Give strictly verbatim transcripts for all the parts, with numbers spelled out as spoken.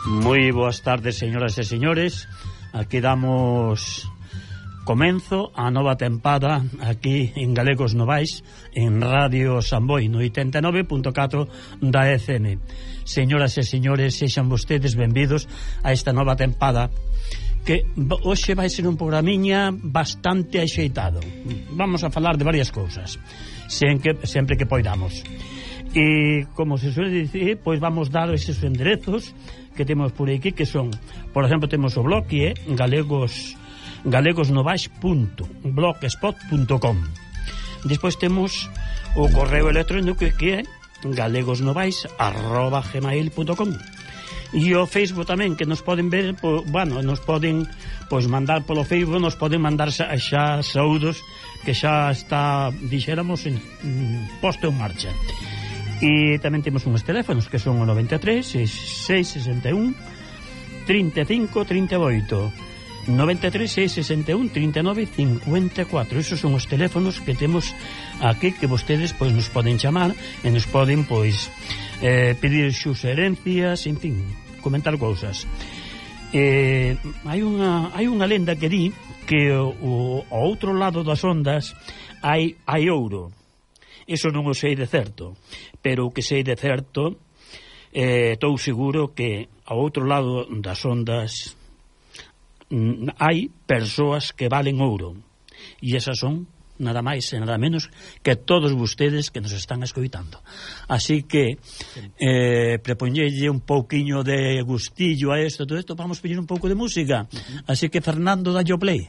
Moi boas tardes, señoras e señores. Aquí damos comenzo a nova tempada aquí en Galegos Novais, en Radio Samboy, no oitenta e nove punto catro da F M. Señoras e señores, sexan vostedes benvidos a esta nova tempada, que hoxe vai ser un programiña bastante axeitado. Vamos a falar de varias cousas, sempre que, sempre que poidamos. E, como se suele dicir, pois vamos dar eses enderezos que temos por aquí, que son, por exemplo, temos o blog que é galegos galegosnovais punto blogspot punto com. Despois temos o correo electrónico que é galegosnovais arroba gmail punto com. E o Facebook tamén, que nos poden ver, po, bueno, nos poden pois mandar polo Facebook, nos poden mandar xa, xa saúdos, que xa está, dixéramos, en, posto en marcha. E tamén temos uns teléfonos que son o noventa e tres, seiscentos e sesenta e un, trinta e cinco, trinta e oito, noventa e tres, seiscentos e sesenta e un, trinta e nove, cincuenta e catro. Esos son os teléfonos que temos aquí, que vostedes pois nos poden chamar e nos poden pois eh, pedir suxerencias, en fin, comentar cousas. Eh, hai unha hai unha lenda que di que o, o, ao outro lado das ondas hai hai ouro. Eso non o sei de certo, pero o que sei de certo, eh, estou seguro que ao outro lado das ondas mm, hai persoas que valen ouro, e esas son nada máis e nada menos que todos vostedes que nos están escoitando. Así que eh, prepoñelle un pouquiño de gustillo a esto, todo esto, vamos pedir un pouco de música. Así que, Fernando, dallo play.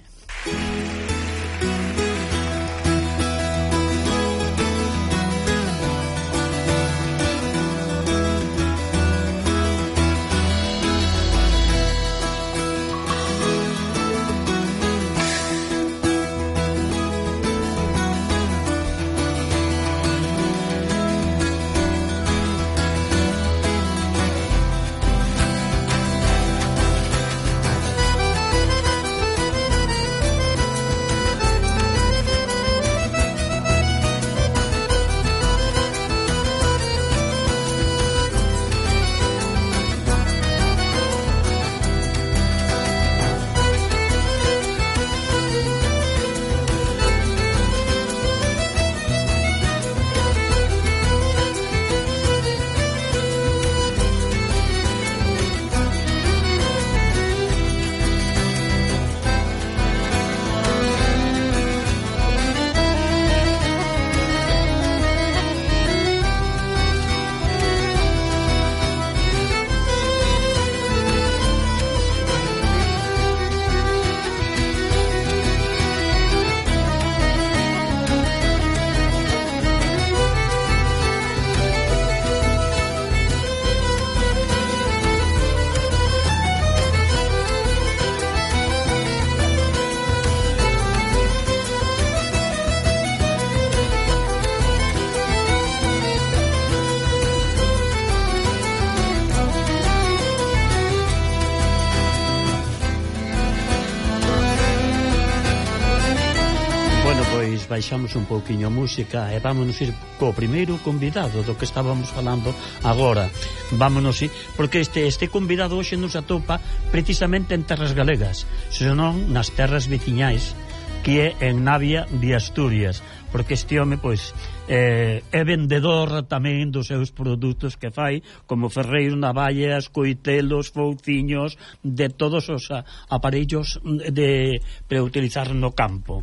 Baixamos un pouquiño a música e vámonos ir co primeiro convidado do que estábamos falando agora. Vámonos ir, porque este, este convidado hoxe nos atopa precisamente en terras galegas, senón nas terras veciñais, que é en Navia de Asturias, porque este home pois eh, é vendedor tamén dos seus produtos que fai, como ferreiros, navallas, coitelos, fouciños, de todos os aparellos de para utilizar no campo,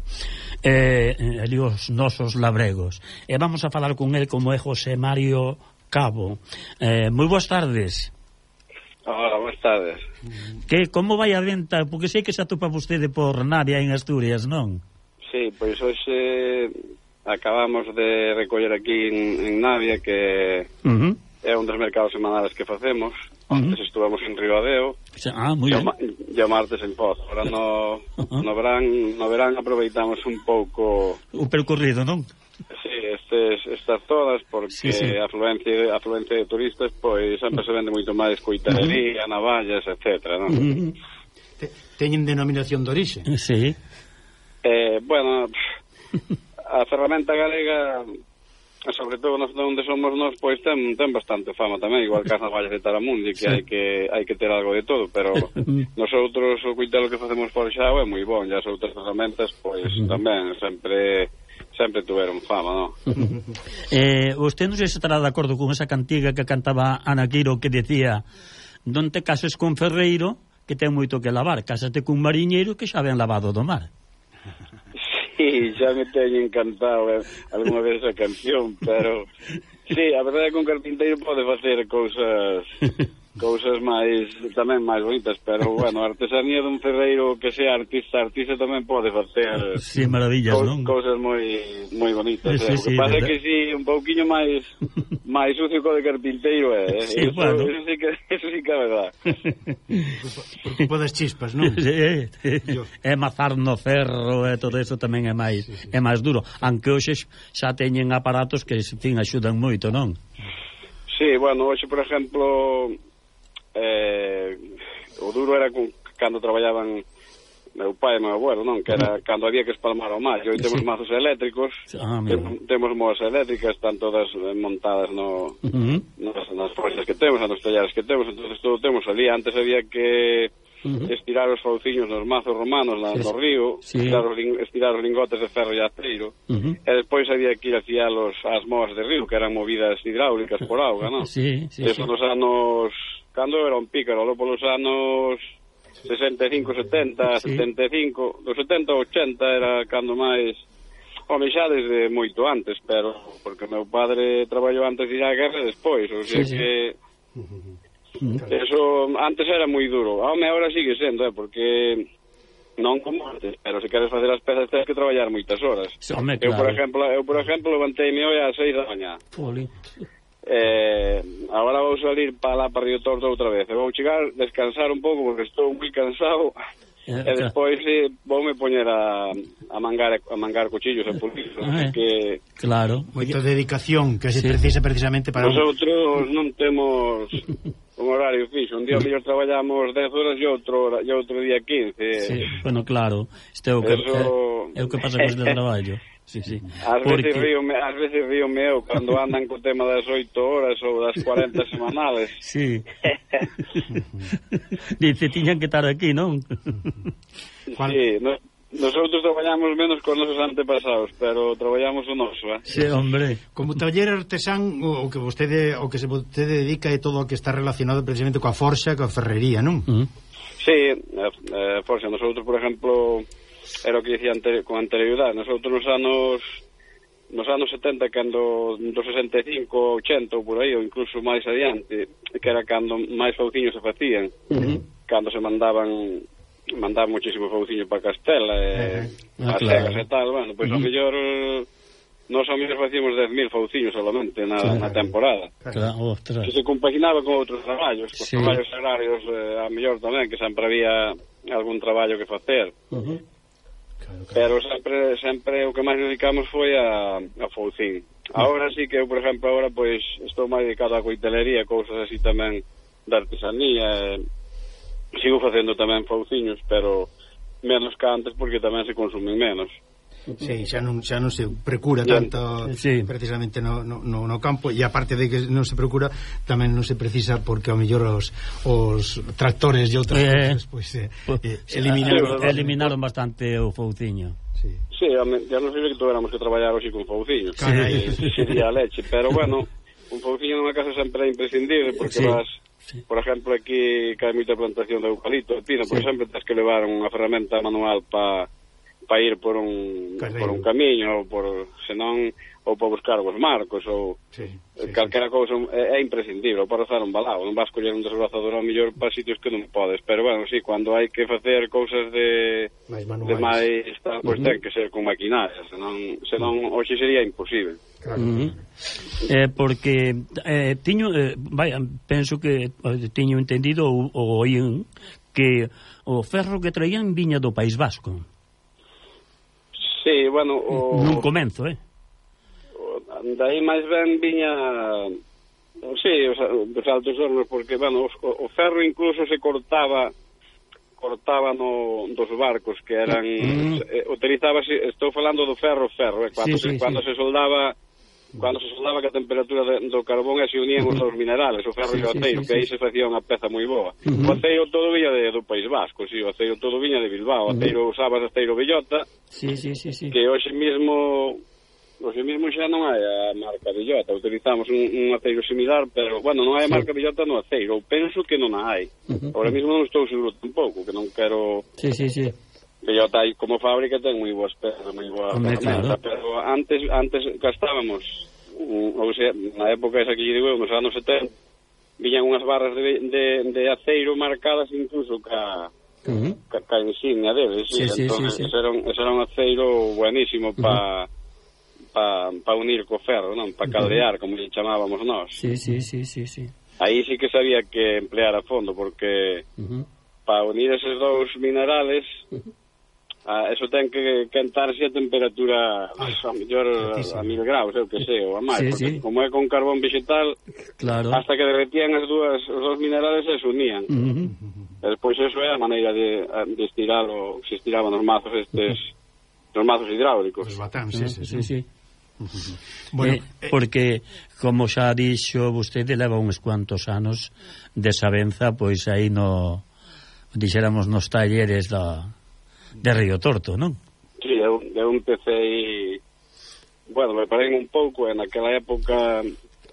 eh, e os nosos labregos. E vamos a falar con el, como é José Mario Cabo. Eh, moi boas tardes. Hola, boas tardes. Que, como vai a venta? Porque sei que se atopa vostede por Navia en Asturias, non? Sí, pois hoxe acabamos de recoller aquí en, en Navia, que uh-huh. é un dos mercados semanales que facemos. Antes uh-huh. estuvamos en Ribadeo, ah, moi ben. E o martes en Pozo. Ahora no, uh-huh. no, verán, no verán aproveitamos un pouco o percorrido, non? Sí, estes, estas zonas, porque sí, sí. a afluencia, a afluencia de turistas, pois sempre se vende moito máis coitelería, uh-huh. navallas, etcétera, non? Uh-huh. Teñen denominación de orixe? Sí. Eh, bueno, a ferramenta galega sobre todo nós onde somos nós, pois ten, ten bastante fama tamén, igual que as navallas de Taramundi, que sí. hai que hai que ter algo de todo, pero nosotros o cuitelo que facemos forxado é moi bon, e as outras ferramentas, pois tamén sempre sempre tuveron fama, non? eh, usted non sei se estará de acordo con esa cantiga que cantaba Ana Quiro, que decía: non te cases con ferreiro que ten moito que lavar, cásate cun mariñeiro que xa ben lavado do mar. Sí, xa me teño encantado eh, alguna vez esa canción, pero sí, a verdade é que un carpinteiro pode facer cousas cousas máis, tamén máis bonitas, pero bueno, a artesanía dun ferreiro que sea artista, artista tamén pode facer sí, maravillas, co non? Cousas moi moi bonitas, sí, eh. sí, O que pasa é verdad. que si sí, un pouquiño máis máis sucio co de carpinteiro é, eh. Sí, eso, bueno. eso sí que eso sí que é verdad. Por culpa das chispas, non? Sí, é mazar no ferro e todo eso tamén é máis sí, sí. é máis duro, aunque hoxe xa teñen aparatos que, en fin, axudan moito, non? Sí, bueno, hoxe, por exemplo, eh, o duro era con, cando traballaban meu pai e meu abuelo, non? Que era cando había que espalmar o mar. Hoy temos sí. mazos eléctricos, ah, tem, temos moas eléctricas, están todas montadas no, uh -huh. nas, nas forxas que temos, nos tallares que temos, entonces todo temos ali. Antes había que uh -huh. estirar os fauciños nos mazos romanos na, sí. no río, sí. estirar, os, estirar os lingotes de ferro e aceiro, uh -huh. e despois había que ir a fialos ás moas de río, que eran movidas hidráulicas por auga, non? Sí, sí, Eso sí. Nos anos... Cando era un pícaro, logo polos anos sesenta e cinco, setenta, sí. setenta e cinco, dos setenta ao ochenta era cando máis, home, xa desde moito antes, pero porque meu padre traballou antes de ir á guerra e despois, ou sea sí, que sí. Eso antes era moi duro, home, agora sigue sendo, eh, porque non como antes, pero se queres facer as pezas tens que traballar moitas horas. Sí, home, claro. Eu, por exemplo, eu, por exemplo, levanteime hoy ás seis da mañá. Poli. Eh, agora vou salir para lá para Río Torto outra vez, e vou chegar, descansar un pouco porque estou moi cansado, eh, e despois eh, voume poñer a, a mangar a mangar cuchillos e pulir, eh, que claro, moita dedicación que se sí. precisa precisamente para nosotros un... non temos un horario fixo, un día mellor traballamos dez horas e outro e outro día quince. Sí, bueno, claro, este é o que Eso... é, é o que pasa con este traballo. Sí, sí. Ás Porque... veces ríome, ás veces ríome eu cando andan co tema das oito horas ou das cuarenta semanales. Sí. Dice, tiñan que estar aquí, non? Sí, no, nosotros traballamos menos con nosos antepasados, pero traballamos o noso, eh? Sí, hombre. Como taller artesán, o que vostede o que se vostede dedica é todo o que está relacionado precisamente coa forxa, coa ferrería, non? Uh -huh. Sí, eh, forxa, nosotros, por exemplo, era o que dicía ante, con anterioridade, nosotros nos anos nos anos setenta, cando dos sesenta e cinco, ochenta ou por aí, ou incluso máis adiante, que era cando máis fauciños se facían, uh -huh. cando se mandaban mandaban muchísimo fauciño para Castela e uh -huh. as claro. Cegas e tal, bueno, pois pues, uh -huh. ao mellor nós ao mellor facíamos dez mil fauciños solamente na, claro. na temporada, claro. Que se compaginaba con outros traballos, con sí. traballos agrarios, eh, a mellor tamén, que sempre había algún traballo que facer. Uh -huh. Claro, claro. Pero sempre sempre o que máis dedicamos foi a, a faucín. Agora sí que eu, por exemplo, agora pois estou máis dedicado á coitelería, cousas así tamén da artesanía. Eh, sigo facendo tamén fauciños, pero menos que antes porque tamén se consumen menos. Sí, xa non, xa non se procura tanto sí. precisamente no, no, no campo, e aparte de que non se procura, tamén non se precisa porque ao mellor os, os tractores e outras eh, cousas pues, eh, eh, eliminaron, eh, eliminaron bastante o fauciño. Sí, sí, ya non sei que tuéramos que traballar hoxe con fauciños, sí. sería a leche, pero bueno, un fauciño nunha casa sempre é imprescindible porque sí. vas, sí. por exemplo, aquí que hai moita plantación de eucalipto, de pino, sí. por exemplo, tens que levar unha ferramenta manual para para ir por un Carreiro. por un camiño ou por senón ou para buscar os marcos ou sí, sí, calquera sí. cousa é, é imprescindible, ou para rozar un balao, non vas coller un desbrozador ao mellor para sitios que non podes, pero bueno, sí, cando hai que facer cousas de máis de máis, pois pues, uh -huh. ten que ser con maquinaria, senón, senón hoxe sería imposible. Claro. Uh -huh. eh, porque eh, tiño, eh, vaya, penso que eh, tiño entendido ou, ou oín que o ferro que traían viña do País Vasco. Sí, bueno, o... nun comenzo, eh? O, daí máis ben viña... Sí, o sea, dos Altos Hornos, porque, bueno, o, o ferro incluso se cortaba cortaba no, dos barcos, que eran... Mm. Eh, utilizábase, estou falando do ferro, ferro, eh, cando, sí, sí, se, cando sí. se soldaba cando se soldaba que a temperatura de, do carbón e se unían os dous minerales, o ferro sí, e o aceiro, sí, sí, que aí sí. se facía unha peza moi boa. Uh-huh. O aceiro todo viña de, do País Vasco, sí, o aceiro todo viña de Bilbao, o aceiro uh-huh. usabas aceiro Bellota, sí, sí, sí, sí. que hoxe mesmo hoxe mesmo xa non hai a marca Bellota, utilizamos un, un aceiro similar, pero, bueno, non hai a marca sí. Bellota no aceiro, ou penso que non a hai. Uh-huh. Ahora mesmo non estou seguro tampouco, que non quero... Sí, sí, sí. Bellota aí como fábrica ten moi boas pezas, moi boa ferramenta, claro. Pero antes antes gastábamos, ou sea, na época esa que lle digo eu, nos anos setenta, viñan unhas barras de, de, de aceiro marcadas incluso ca, uh-huh. ca, ca insignia deles, sí, sí, entón, sí, sí, sí. Ese, era un, ese era un aceiro buenísimo pa, uh-huh. pa, pa unir co ferro, non? Pa caldear, uh-huh. como lle chamábamos nós. Sí, sí, sí, sí, sí. Aí sí que sabía que emplear a fondo, porque uh-huh. pa unir eses dous minerales... Uh-huh. Ah, eso ten que quentarse a temperatura a mellor a mil graus, eu que sei, ou a máis, sí, porque sí. como é con carbón vegetal, claro. hasta que derretían as dúas, os dous minerales se unían. Uh-huh. E despois eso é a maneira de, de estirar, o se estiraban os mazos estes, uh-huh. os mazos hidráulicos. Os batán, sí, sí, sí. sí, sí. Uh-huh. Bueno, eh, porque, como xa dixo, vostede leva uns cuantos anos de sabenza, pois aí no, dixéramos, nos talleres da... de Río Torto, non? Sí, eu, eu empecé bueno, me parei un pouco e naquela época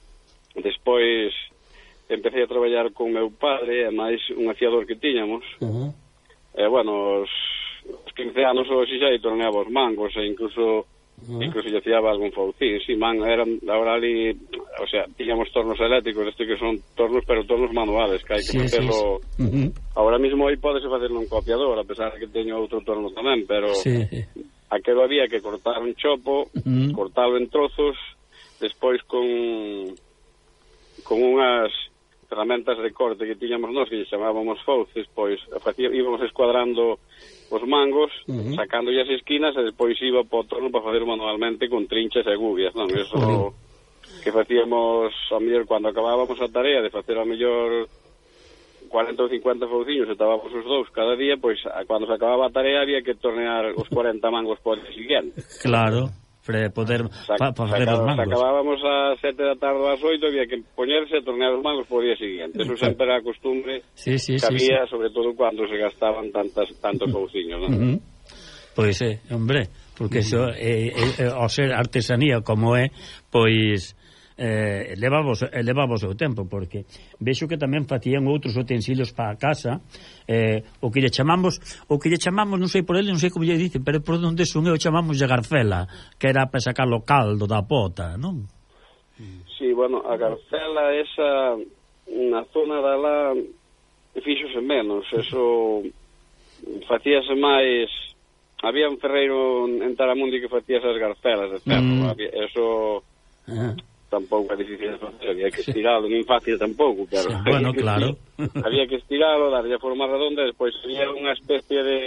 despois empecé a traballar con meu padre e máis un afiador que tiñamos uh-huh. e bueno, os, os quince anos ou así xa torneaba os mangos e incluso uh-huh. incluso lle fiaba algún faucín, sí, man, eran ahora ali, o sea, tiñamos tornos eléctricos, este que son tornos, pero tornos manuales, que hai que sí, facelo sí, sí. Uh-huh. Ahora mismo aí podese facerlo un copiador, a pesar de que teño outro torno tamén, pero sí. aquelo había que cortar un chopo, uh-huh. cortalo en trozos, despois con con unhas ferramentas de corte que tiñamos nós, que chamábamos fauces, pois facía, íbamos escuadrando os mangos, uh-huh. sacándolle as esquinas e despois iba po torno para facer manualmente con trinchas e gubias, non? Eso uh-huh. que facíamos a mellor cando acabábamos a tarea de facer a mellor cuarenta ou cincuenta fauciños e estábamos os dous cada día, pois cando se acababa a tarea había que tornear os cuarenta mangos por día siguiente. Claro, para poder pa, pa facer os mangos. Acabábamos a sete da tarde ou ás oito, había que poñerse e tornear os mangos por día siguiente. Eso sempre era a costumbre sí, sí, que había, sí, sí. sobre todo cando se gastaban tantas tantos fauciños, non? Uh-huh. Pois é, eh, hombre, porque uh-huh. eso é, é, é, ao ser artesanía como é, pois eh, levamos, levamos o tempo, porque vexo que tamén facían outros utensilios para a casa, eh, o que lle chamamos o que lle chamamos, non sei por ele, non sei como lle dicen, pero por onde son eu chamamos de garfela, que era para sacar o caldo da pota, non? Sí, bueno, a garfela esa na zona da lá fíxose menos, eso facíase máis, había un ferreiro en Taramundi que facía esas garfelas de ferro, mm. había, eso ah. tampouco é difícil de facer, había que estiralo, non fácil tampouco, pero sí, bueno, que claro. había que estiralo, darlle a forma redonda, e despois había unha especie de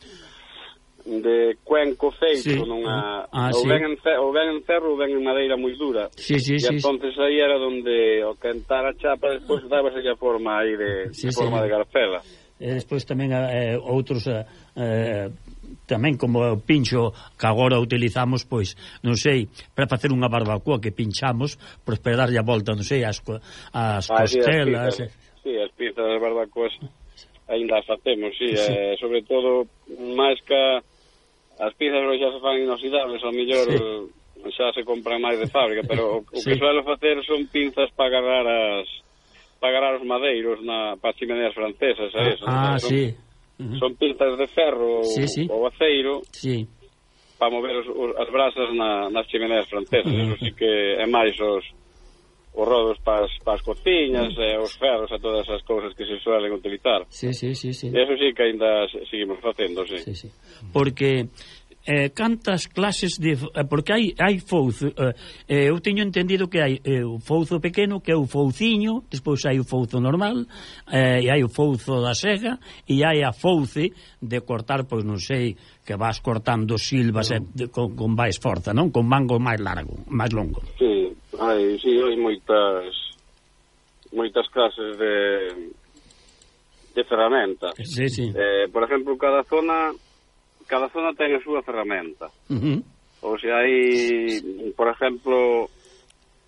de cuenco feito, sí. nunha, ah, ou, sí. ben en ferro, ou ben en ferro ou ben en madeira moi dura. Sí, sí, e sí, entonces sí. aí era donde o quentar a chapa, despois dábase a forma aí de, sí, de forma sí. de garfela. E despois tamén eh, outros eh, eh, tamén como o pincho que agora utilizamos, pois, non sei, para facer unha barbacoa que pinchamos, pois para darlle a volta, non sei, as, as ah, costelas. Sí, as pinzas, sí, as pinzas das barbacoas ainda as facemos, sí, sí. Eh, sobre todo, máis que as pinzas xa se fan inoxidables, ao mellor sí. xa se compran máis de fábrica, pero o, o sí. que suelo facer son pinzas para agarrar as para agarrar os madeiros na, para as chimeneas francesas, ah, eso, ah, son, sí. Uh-huh. Son pinzas de ferro sí, sí. ou aceiro sí. para mover os, os, as brasas na, nas chimeneas francesas. Uh-huh. Eso sí que é máis os, os rodos para as, para as cociñas, uh-huh. e os ferros e todas as cousas que se suelen utilizar. Sí, sí, sí, sí. E eso sí que ainda seguimos facendo, sí. Sí, sí. Porque eh, cantas clases de... Eh, porque hai, hai fouzo, eh, eh, eu teño entendido que hai eh, o fouzo pequeno, que é o fouciño, despois hai o fouzo normal, eh, e hai o fouzo da sega, e hai a fouce de cortar, pois non sei, que vas cortando silvas no. eh, de, con, con máis forza, non? Con mango máis largo, máis longo. Sí, hai, sí, hai moitas moitas clases de de ferramenta. Sí, sí. Eh, por exemplo, cada zona cada zona ten a súa ferramenta. Uh-huh. Ou sea, hai, por exemplo,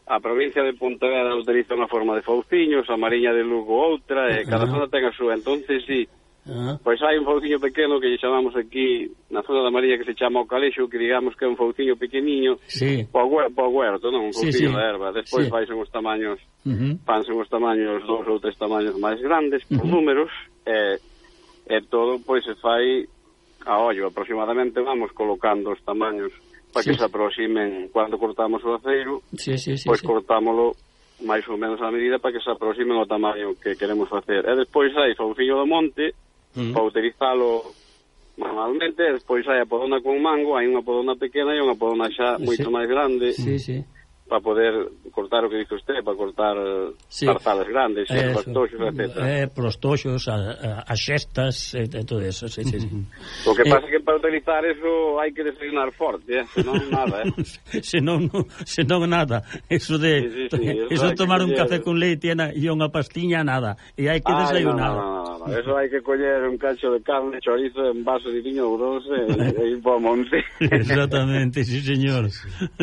a provincia de Pontevedra utiliza unha forma de fauciños, a Mariña de Lugo outra, e cada zona ten a súa. Entonces, sí, Uh-huh. Pois hai un fauciño pequeno que lle chamamos aquí na zona da María que se chama o Calexo, que digamos que é un fauciño pequeniño, sí. po huerto, non? Un fauciño sí, sí. de erva. Despois sí. faise uns tamaños, uh-huh. fanse uns tamaños, dous ou tres tamaños máis grandes, por uh-huh. números, e, e todo pois se fai a ollo. Aproximadamente vamos colocando os tamaños para que sí. se aproximen cando cortamos o aceiro, sí, sí, sí, pois sí. cortámolo máis ou menos a medida para que se aproximen ao tamaño que queremos facer. E despois hai fauciño do monte, Uh-huh. para utilizalo manualmente, despois hai a podona con mango, hai unha podona pequena e unha podona xa moito sí. máis grande sí, sí. para poder cortar o que dice usted, para cortar sí. tarzales grandes, eh, os toxos, etcétera. Eh, pros toxos, as xestas, e eh, todo eso, sí, sí, sí. O que pasa é eh, que para utilizar eso hai que desayunar forte, eh? senón nada, eh? senón, senón nada, eso de sí, sí, sí. eso, eso tomar un café con leite e unha pastiña, nada, e hai que desayunar. No, no, no, no, no. Eso hai que coller un cacho de carne, chorizo, en vaso de viño ouroso e ir para o monte. Exactamente, sí, señor.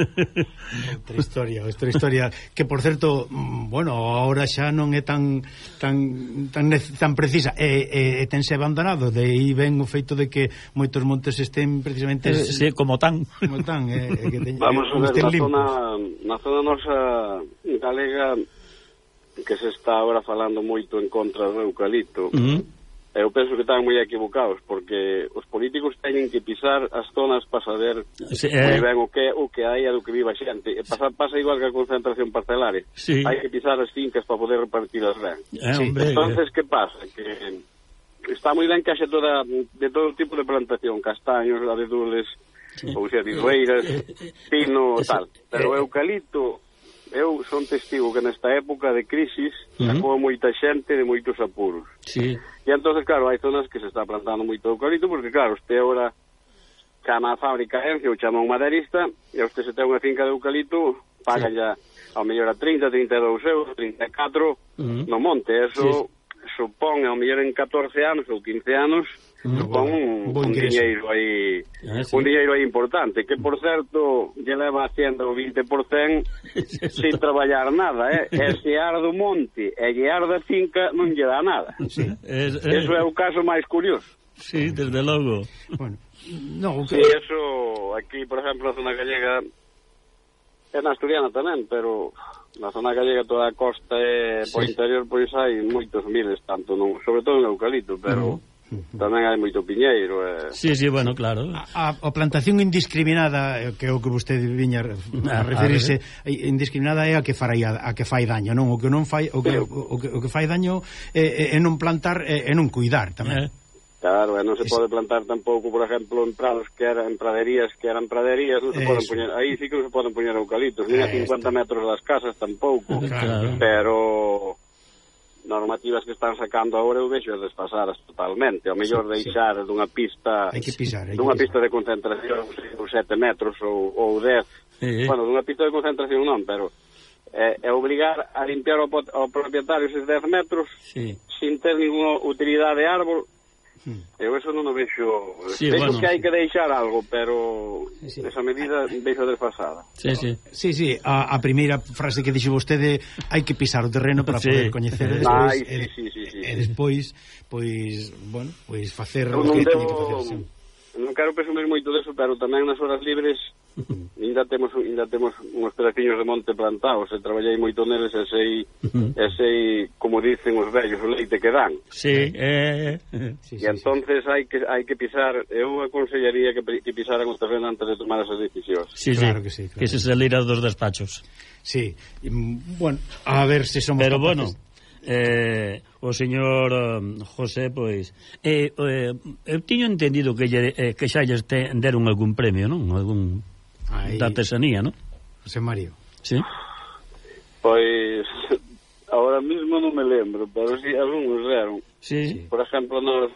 Outra historia, outra historia que, por certo, bueno, ahora xa non é tan tan tan, tan precisa e, e, e tense abandonado, de aí ven o feito de que moitos montes estén precisamente eh, sí, como tan como tan eh, eh, que teñen, vamos a ver na zona, na zona nosa galega que se está agora falando moito en contra do eucalipto. Uh-huh. Eu penso que están moi equivocados, porque os políticos teñen que pisar as zonas para saber sí, eh... moi ben o que, o que hai e do que viva a xente. E pasa, pasa igual que a concentración parcelaria. Sí. Hai que pisar as fincas para poder repartirlas ben. Eh, sí. hombre, Entonces, que pasa? Que está moi ben que haxe toda, de todo tipo de plantación, castaños, abedules, sí. ou sea, rizoeiras, pino, tal. Pero o eucalipto, eu son testigo que nesta época de crisis uh-huh. sacou moita xente de moitos apuros. Sí. E entonces, claro, hai zonas que se está plantando moito eucalipto, porque, claro, usted agora chama a fábrica Encio ou chama un maderista, e usted se ten unha finca de eucalipto, paga sí. ya ao mellor a trinta, trinta e dous euros, trinta e catro uh-huh. no monte. Eso sí. supón, ao mellor en catorce anos ou quince anos, uh-huh. supón un, un diñeiro aí ah, sí. un diñeiro aí importante, que, por certo, lle leva haciendo o vinte por cento sin traballar nada, eh? E se arde o monte e lle arde a finca non lle dá nada. Sí. Es, es... Eso é o caso máis curioso. Sí, desde logo. Bueno, no, okay. Sí, eso, aquí, por exemplo, a zona gallega é na Asturiana tamén, pero na zona gallega toda a costa e sí. por interior pois hai moitos miles, tanto non, sobre todo en eucalipto, pero uh-huh. tamén hai moito piñeiro. Eh. Sí, sí, bueno, claro. A, a plantación indiscriminada, que é o que vostede viña a referirse, indiscriminada é a que farai a, a que fai daño, non? O que non fai o que o, o, que, o que fai daño é, é non plantar e non cuidar tamén. Eh. Claro, e non se pode plantar tampouco, por exemplo, en prados que eran en praderías, que eran praderías, non se Eso. poden poñer, aí sí que non se poden poñer eucaliptos, nin a cincuenta metros das casas tampouco. Claro. Pero normativas que están sacando agora eu vexo desfasadas totalmente. Ao mellor sí, deixar sí. dunha pista hai que pisar, hai dunha que pista de concentración ou sete metros ou, ou dez. Sí. Bueno, dunha pista de concentración non, pero é, é obrigar a limpiar ao, ao propietario esos dez metros sí. sin ter ninguna utilidade de árbol. Hmm. Eu eso non o vexo. Sí, vexo bueno, que hai que deixar algo, pero sí, sí. esa medida vexo desfasada. Sí, sí. Sí, sí, a, a primeira frase que dixo vostede, hai que pisar o terreno para sí. poder coñecer despois, Ay, sí, sí, sí, sí, e despois, pois, bueno, pois facer o que teñe que facer. Sí. Non quero presumir moito deso, pero tamén nas horas libres ainda temos ainda temos uns pedaciños de monte plantados, e traballei moito neles e sei, uh-huh. e sei, como dicen os vellos, o leite que dan. Sí, eh... sí, e sí, entonces sí. hai que hai que pisar, eu aconsellaría que, que pisaran os terrenos antes de tomar esas decisións. Sí, claro sí, que sí. Claro. Que se salira dos despachos. Sí, bueno, a ver se somos pero capaces. Bueno, eh, o señor um, José, pois eh, eh, eu tiño entendido que, lle, eh, que xa lles te, deron algún premio, non? Algún Ahí, da artesanía, non? José Mario. Sí. Pois ahora mismo non me lembro, pero si sí, algúns deron. Sí. Por exemplo, nos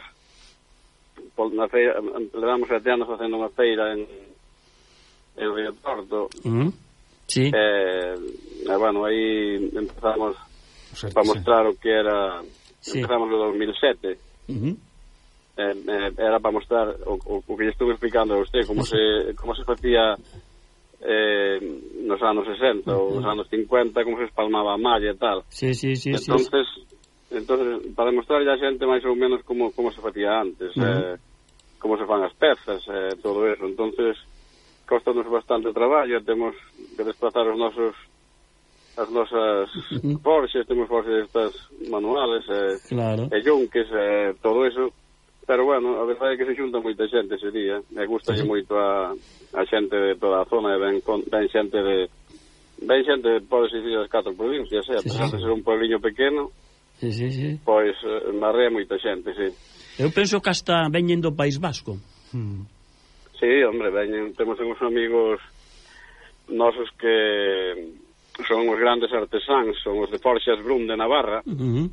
na feira, levamos sete anos facendo unha feira en en Río Torto. Uh-huh. Sí. Eh, eh, bueno, aí empezamos para mostrar o que era, sí. empezamos no dos mil sete. Uh-huh. eh, eh, era para mostrar o, o, o que lle estuve explicando a usted, como se como se facía eh, nos anos sesenta ou nos anos cincuenta, como se espalmaba a malla e tal. Sí, sí, sí. Entonces, sí, sí. entonces para demostrar a xente máis ou menos como, como se facía antes, uh -huh. eh, como se fan as pezas, eh, todo eso. Entonces, costanos bastante traballo, temos que desplazar os nosos as nosas uh-huh. forxes, temos forxes estas manuales, eh, claro. e yunques, eh, todo eso. Pero, bueno, a verdade é que se xunta moita xente ese día. Me gusta sí. moito a, a xente de toda a zona, e ven, ven xente de... Ven xente, pode ser das catro provincias, eh, a pesar sí, sí. de ser un puebliño pequeno, sí, sí, sí. pois eh, marrea moita xente, sí. Eu penso que hasta veñen do País Vasco. Hmm. Sí, hombre, veñen, temos uns amigos nosos que son os grandes artesáns, son os de Forxas Brun de Navarra, uh-huh.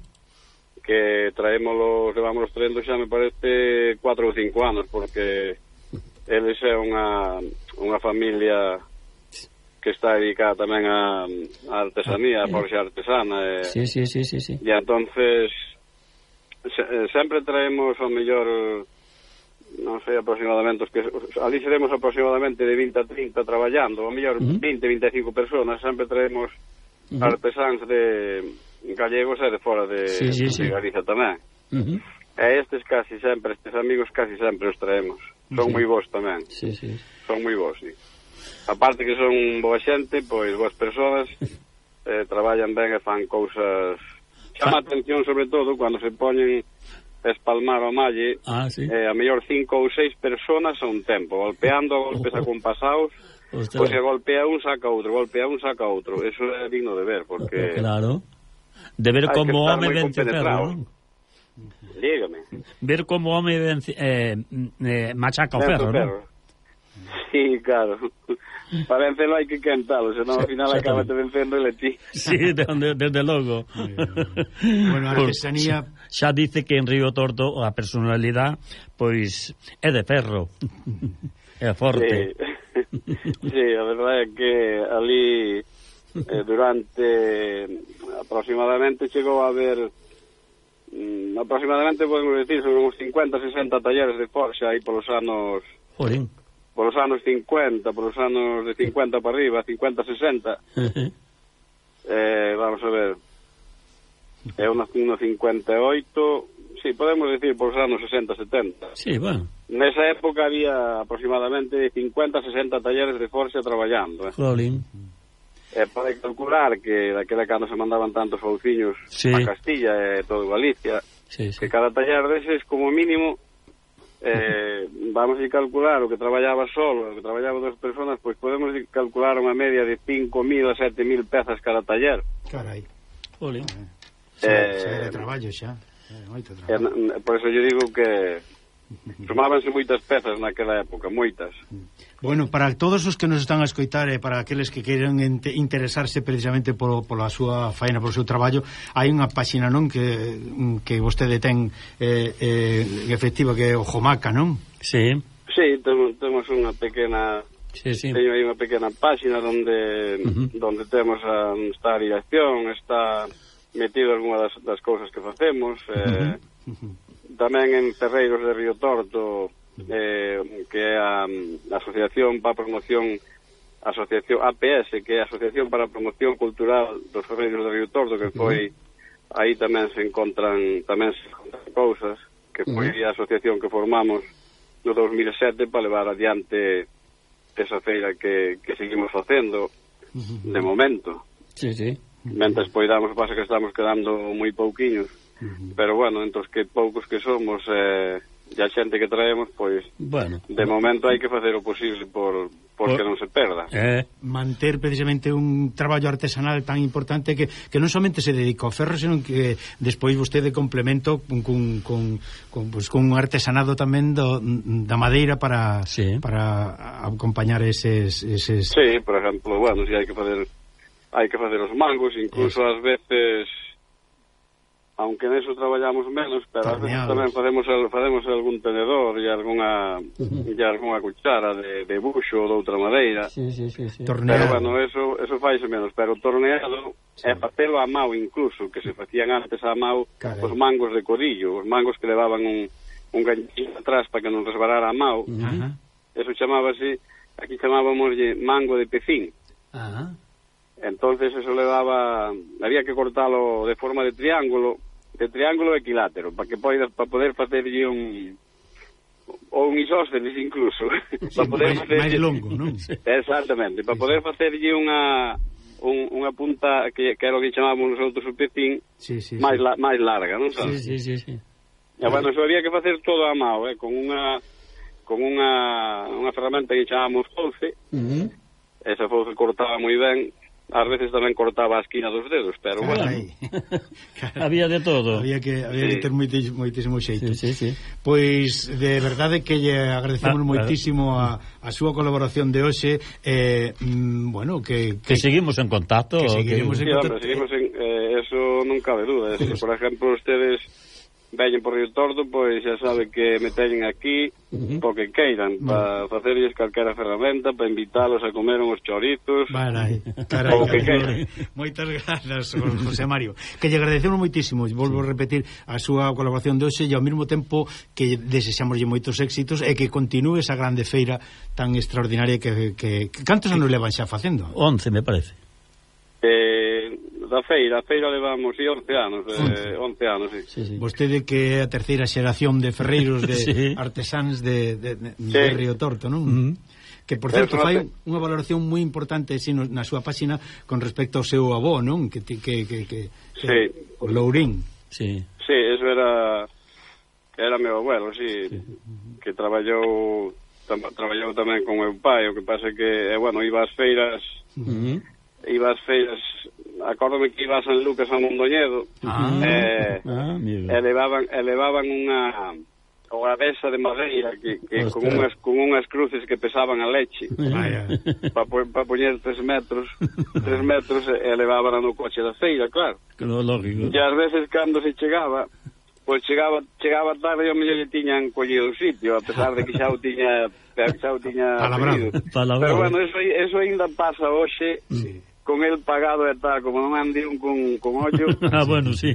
que traémolos, levámolos traendo xa me parece cuatro ou cinco anos, porque eles é unha, unha familia que está dedicada tamén a, a artesanía, a forxa artesana. E, sí, sí, sí, sí, sí. E entonces se, sempre traemos ao mellor, non sei aproximadamente, que ali seremos aproximadamente de vinte a trinta traballando, ao mellor uh-huh. vinte a vinte e cinco personas, sempre traemos uh-huh. artesáns de gallegos e de fora de, sí, sí, de sí. Galicia tamén. Uh-huh. E estes casi sempre, estes amigos casi sempre os traemos. Son sí. moi bons tamén. Sí, sí. Son moi bons, sí. Aparte que son boa xente, pois boas persoas, eh, traballan ben e fan cousas. Chama a atención sobre todo cando se poñen espalmar o malle, ah, sí. eh, a mellor cinco ou seis personas a un tempo, golpeando a golpes acompasados, pois se golpea un saca outro, golpea un saca outro. Eso é digno de ver, porque... Claro. De ver como home vence ferro, non? Dígame. Ver como home vence, eh, eh, machaca o ferro, non? Sí, claro. Para vencelo hai que quentalo, senón ao final acaba te vencendo ele ti. Sí, desde, desde logo. Bueno, a artesanía... Xa dice que en Río Torto a personalidade pois é de ferro. É forte. Sí, sí, a verdade é que ali eh, durante aproximadamente chegou a haber mm, aproximadamente podemos decir sobre uns cincuenta, sesenta talleres de forxa aí polos anos Jorín. polos anos cincuenta, polos anos de cincuenta para arriba, cincuenta, sesenta. eh, vamos a ver, é unha cincuenta e oito, sí, podemos decir polos anos sesenta, setenta. Sí, bueno. Nesa época había aproximadamente cincuenta, sesenta talleres de forxa traballando. Eh. Jolín. E pode calcular que daquela cando se mandaban tantos fouciños sí. a Castilla e todo Galicia, sí, sí. que cada taller deses, como mínimo, eh, vamos a calcular o que traballaba solo, o que traballaba dos personas, pois podemos calcular unha media de cinco mil a sete mil pezas cada taller. Carai. Jolín. Xa, eh, xa era traballo xa. É moito traballo. Eh, por eso eu digo que sumábanse moitas pezas naquela época, moitas. Bueno, para todos os que nos están a escoitar e para aqueles que queiran interesarse precisamente polo, pola súa faena, polo seu traballo, hai unha páxina, non, que que vostede ten eh, eh, efectiva, que é o Jomaca, non? Sí. Sí, temos, temos unha pequena sí, sí. teño aí unha pequena páxina onde uh-huh. onde temos a está a dirección, está metido algunha das, das cousas que facemos, eh, uh-huh. Uh-huh. Tamén en Ferreiros de Río Torto, eh, que é a, a Asociación para a Promoción, Asociación A P S, que é a Asociación para a Promoción Cultural dos Ferreiros de Río Torto, que foi, uh-huh. aí tamén se encontran, tamén se encontran cousas, que foi uh-huh. a asociación que formamos no dos mil sete para levar adiante esa feira que, que seguimos facendo, uh-huh. de momento. Sí, sí. Mentres poidamos, pasa que estamos quedando moi pouquiños. Uh-huh. Pero bueno, entre os que poucos que somos eh, e a xente que traemos, pois bueno, de momento hai que facer o posible por, por que non se perda. Eh. Manter precisamente un traballo artesanal tan importante que, que non somente se dedica ao ferro, senón que despois vostede complemento con, con, con, con, pues, con un artesanado tamén do, da madeira para, sí. para acompañar eses, eses... Sí, por exemplo, bueno, si hai que facer hai que facer os mangos, incluso ás veces, aunque neso traballamos menos, pero ás veces tamén facemos, facemos algún tenedor e algunha uh-huh. e algunha cuchara de, de buxo ou de outra madeira. Sí, sí, sí, sí. Pero bueno, eso, eso faise menos, pero o torneado sí. é facelo a mao incluso, que se facían antes a mao os mangos de codillo, os mangos que levaban un, un ganchillo atrás para que non resbalara a mao. Uh-huh. Eso chamaba así. aquí chamábamos mango de pecín. Ajá. Entonces eso le daba, había que cortalo de forma de triángulo, de triángulo equilátero, para que poida, para poder facerlle un ou un isósceles incluso. Sí, para poder máis, facerlle, máis longo, non? Exactamente, para poder facerlle unha un, unha punta que, que era o que chamábamos nosotros o pecín, sí, sí, máis, sí. La, máis larga, non sabes? Sí, sí, sí, sí. E bueno, eso había que facer todo a mao, eh, con unha con unha unha ferramenta que chamábamos fouce. Uh-huh. Esa fouce cortaba moi ben. Ás veces tamén cortaba a esquina dos dedos, pero Caray. bueno. Había de todo. Había que había sí. que ter moitísimo, moitísimo xeito. Sí, sí, sí. Pois, de verdade que lle agradecemos ah, moitísimo a, a súa colaboración de hoxe. Eh, mm, bueno, que, que... Que seguimos en contacto. Que seguiremos que... en contacto. Sí, hombre, seguimos en... Eh, eso non cabe duda. Si, por exemplo, ustedes veñen por Río Tordo, pois xa sabe que me teñen aquí uh-huh. po que queiran, para facerlles calquera ferramenta, para invitalos a comer uns chorizos. Carai, carai. Po que queiran. Moitas grazas, José Mario. Que lle agradecemos moitísimo, volvo sí. a repetir a súa colaboración de hoxe e ao mesmo tempo que desexamoslle moitos éxitos e que continúe esa grande feira tan extraordinaria que... que, que cantos anos levan xa facendo? once, me parece. Eh... da feira, a feira levamos sí, once anos, eh, once anos, sí. Sí, sí. Vostede que é a terceira xeración de ferreiros de sí. artesáns de, de, de, sí. de Río Torto, non? Uh-huh. Que, por certo, fai unha valoración moi importante sí, na súa páxina con respecto ao seu avó, non? Que, que, que, que, sí. que o Lourín. Sí. Sí, eso era era meu abuelo, sí, sí. que traballou tam, traballou tamén con meu pai, o que pasa que, eh, bueno, iba ás feiras... Uh-huh. Iba ás feiras, acórdome que iba a San Lucas a Mondoñedo, ah, eh, ah, elevaban, elevaban unha unha besa de madeira que, que con unhas con unhas cruces que pesaban a leche para pa poñer tres metros tres metros e elevaban no coche da feira, claro. Claro, lógico. E ás veces cando se chegaba, pois chegaba chegaba tarde e ao mellor lle tiñan collido o sitio, a pesar de que xa o tiña xa o tiña palabrado. Pero bueno, eso, eso ainda pasa hoxe. Sí. Con el pagado e tal, como non ande un con, con ollo. Ah, bueno, sí.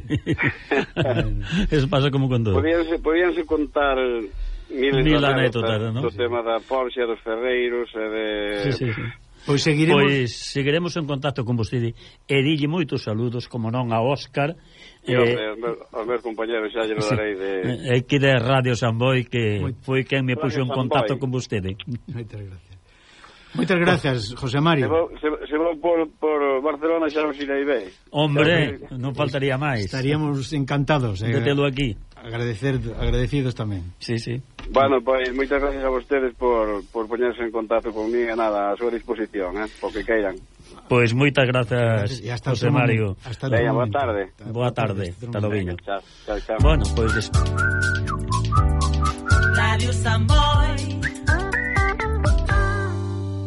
Eso pasa como con todo. Podíanse, podíanse contar mil, mil anécdotas, ¿no? Do sí. tema da Porsche, dos ferreiros e de... Sí, sí, sí. Pois seguiremos... Pois seguiremos en contacto con vostede e dille moitos saludos, como non a Óscar. E eh, aos meus compañeros xa lle lo darei de... É que de Radio Samboy, que foi quen me puxo en contacto con vostede. Moitas gracias. Moitas gracias, José Mario. Se vou, se, se vou por, por Barcelona xa non irei ben. Hombre, non faltaría máis. Estaríamos encantados de telo aquí. Agradecer, agradecidos tamén. Sí, sí. Bueno, pois pues, moitas gracias a vostedes por, por poñerse en contacto conmigo e nada, a súa disposición, eh, porque queiran. Pois pues, moitas grazas, José Mario. Hasta Venga, boa tarde. Boa tarde, hasta logo. Chao, chao, chao. Bueno, pois... Pues, Radio Samboy.